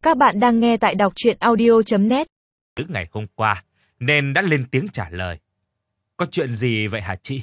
Các bạn đang nghe tại đọc truyện audio.net. Ngày hôm qua nên đã lên tiếng trả lời. Có chuyện gì vậy hả chị?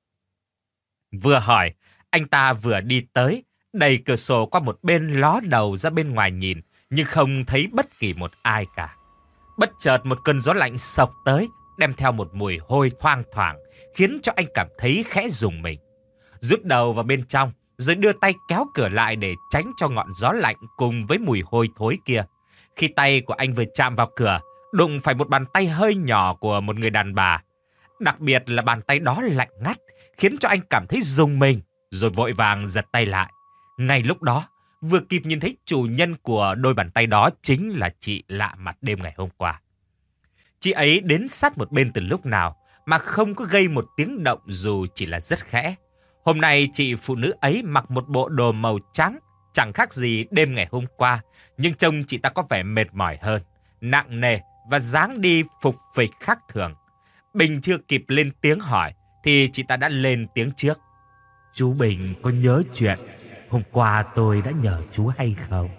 Vừa hỏi, anh ta vừa đi tới, đẩy cửa sổ qua một bên, ló đầu ra bên ngoài nhìn, nhưng không thấy bất kỳ một ai cả. Bất chợt một cơn gió lạnh xộc tới, đem theo một mùi hôi thoang thoảng, khiến cho anh cảm thấy khẽ rùng mình. Rút đầu vào bên trong, rồi đưa tay kéo cửa lại để tránh cho ngọn gió lạnh cùng với mùi hôi thối kia. Khi tay của anh vừa chạm vào cửa, đụng phải một bàn tay hơi nhỏ của một người đàn bà. Đặc biệt là bàn tay đó lạnh ngắt, khiến cho anh cảm thấy rùng mình, rồi vội vàng giật tay lại. Ngay lúc đó, vừa kịp nhìn thấy chủ nhân của đôi bàn tay đó chính là chị lạ mặt đêm ngày hôm qua. Chị ấy đến sát một bên từ lúc nào mà không có gây một tiếng động dù chỉ là rất khẽ. Hôm nay chị phụ nữ ấy mặc một bộ đồ màu trắng, chẳng khác gì đêm ngày hôm qua, nhưng trông chị ta có vẻ mệt mỏi hơn, nặng nề và dáng đi phục phịch khác thường. Bình chưa kịp lên tiếng hỏi thì chị ta đã lên tiếng trước. Chú Bình có nhớ chuyện hôm qua tôi đã nhờ chú hay không?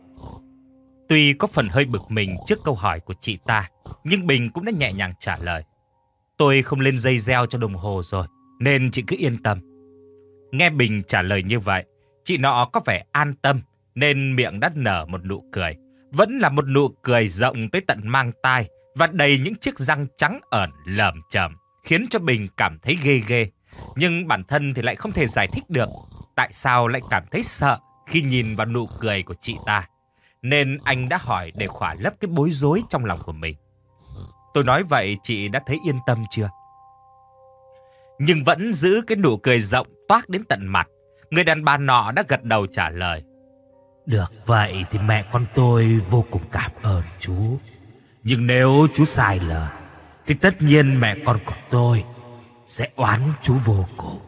Tuy có phần hơi bực mình trước câu hỏi của chị ta, nhưng Bình cũng đã nhẹ nhàng trả lời. Tôi không lên dây reo cho đồng hồ rồi, nên chị cứ yên tâm. Nghe Bình trả lời như vậy, chị nọ có vẻ an tâm, nên miệng đã nở một nụ cười. Vẫn là một nụ cười rộng tới tận mang tai và đầy những chiếc răng trắng ẩn lởm chởm, khiến cho Bình cảm thấy ghê ghê. Nhưng bản thân thì lại không thể giải thích được tại sao lại cảm thấy sợ khi nhìn vào nụ cười của chị ta. Nên anh đã hỏi để khỏa lấp cái bối rối trong lòng của mình. Tôi nói vậy chị đã thấy yên tâm chưa? Nhưng vẫn giữ cái nụ cười rộng toát đến tận mặt, người đàn bà nọ đã gật đầu trả lời. Được vậy thì mẹ con tôi vô cùng cảm ơn chú. Nhưng nếu chú sai lời thì tất nhiên mẹ con của tôi sẽ oán chú vô cùng.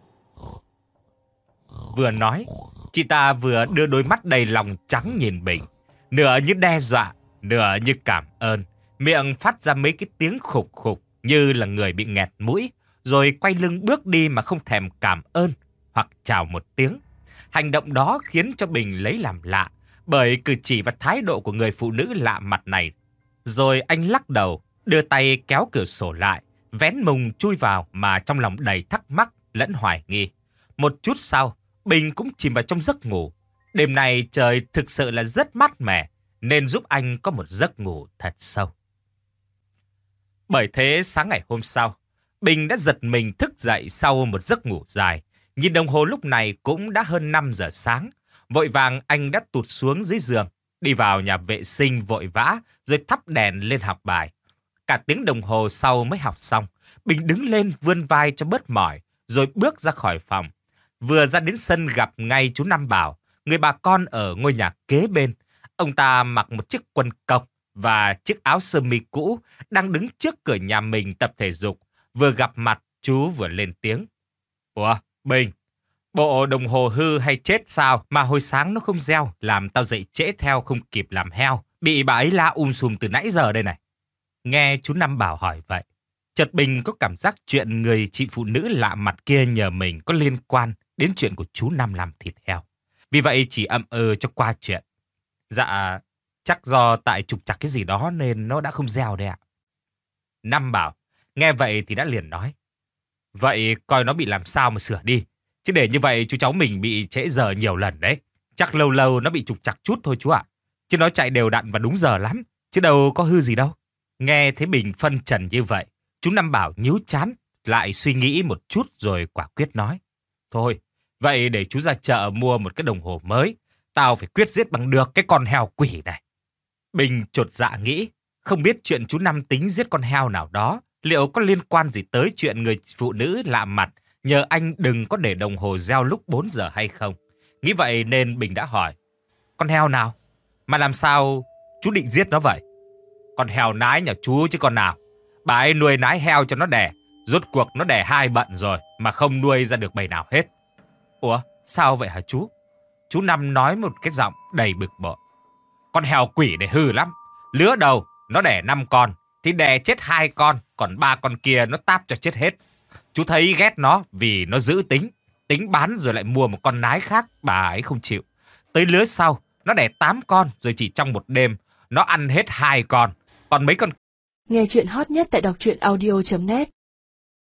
Vừa nói, chị ta vừa đưa đôi mắt đầy lòng trắng nhìn Bình, nửa như đe dọa, nửa như cảm ơn, miệng phát ra mấy cái tiếng khục khục như là người bị nghẹt mũi, rồi quay lưng bước đi mà không thèm cảm ơn hoặc chào một tiếng. Hành động đó khiến cho Bình lấy làm lạ bởi cử chỉ và thái độ của người phụ nữ lạ mặt này. Rồi anh lắc đầu, đưa tay kéo cửa sổ lại, vén mùng chui vào mà trong lòng đầy thắc mắc lẫn hoài nghi. Một chút sau, Bình cũng chìm vào trong giấc ngủ. Đêm nay trời thực sự là rất mát mẻ, nên giúp anh có một giấc ngủ thật sâu. Bởi thế sáng ngày hôm sau, Bình đã giật mình thức dậy sau một giấc ngủ dài. Nhìn đồng hồ lúc này cũng đã hơn 5 giờ sáng. Vội vàng anh đã tụt xuống dưới giường, đi vào nhà vệ sinh vội vã, rồi thắp đèn lên học bài. Cả tiếng đồng hồ sau mới học xong, Bình đứng lên vươn vai cho bớt mỏi, rồi bước ra khỏi phòng. Vừa ra đến sân gặp ngay chú Năm Bảo, người bà con ở ngôi nhà kế bên. Ông ta mặc một chiếc quần cộc và chiếc áo sơ mi cũ, đang đứng trước cửa nhà mình tập thể dục. Vừa gặp mặt, chú vừa lên tiếng. Ủa, Bình, bộ đồng hồ hư hay chết sao mà hồi sáng nó không reo, làm tao dậy trễ theo không kịp làm heo. Bị bà ấy la sùm từ nãy giờ đây này. Nghe chú Năm Bảo hỏi vậy, chợt Bình có cảm giác chuyện người chị phụ nữ lạ mặt kia nhờ mình có liên quan đến chuyện của chú Năm làm thịt heo. Vì vậy chỉ ậm cho qua chuyện. Dạ, chắc do tại trục trặc cái gì đó nên nó đã không reo đấy ạ. Năm Bảo nghe vậy thì đã liền nói. Vậy coi nó bị làm sao mà sửa đi. Chứ để như vậy chú cháu mình bị trễ giờ nhiều lần đấy. Chắc lâu lâu nó bị trục trặc chút thôi chú ạ. Chứ nó chạy đều đặn và đúng giờ lắm. Chứ đâu có hư gì đâu. Nghe thấy Bình phân trần như vậy, chú Năm Bảo nhíu chán, lại suy nghĩ một chút rồi quả quyết nói. Thôi, vậy để chú ra chợ mua một cái đồng hồ mới. Tao phải quyết giết bằng được cái con heo quỷ này. Bình chột dạ nghĩ, không biết chuyện chú Năm tính giết con heo nào đó, liệu có liên quan gì tới chuyện người phụ nữ lạ mặt nhờ anh đừng có để đồng hồ reo lúc 4 giờ hay không. Nghĩ vậy nên Bình đã hỏi. Con heo nào? Mà làm sao chú định giết nó vậy? Con heo nái nhà chú chứ con nào. Bà ấy nuôi nái heo cho nó đẻ. Rốt cuộc nó đẻ 2 bận rồi mà không nuôi ra được bầy nào hết. Ủa, sao vậy hả chú? Chú Năm nói một cái giọng đầy bực bội. Con heo quỷ này hư lắm. Lứa đầu nó đẻ 5 con thì đẻ chết 2 con, còn 3 con kia nó táp cho chết hết. Chú thấy ghét nó vì nó giữ tính bán rồi lại mua một con nái khác, bà ấy không chịu. Tới lứa sau, Nó đẻ 8 con rồi chỉ trong một đêm nó ăn hết 2 con. Còn mấy con... Nghe chuyện hot nhất tại đọc truyện audio.net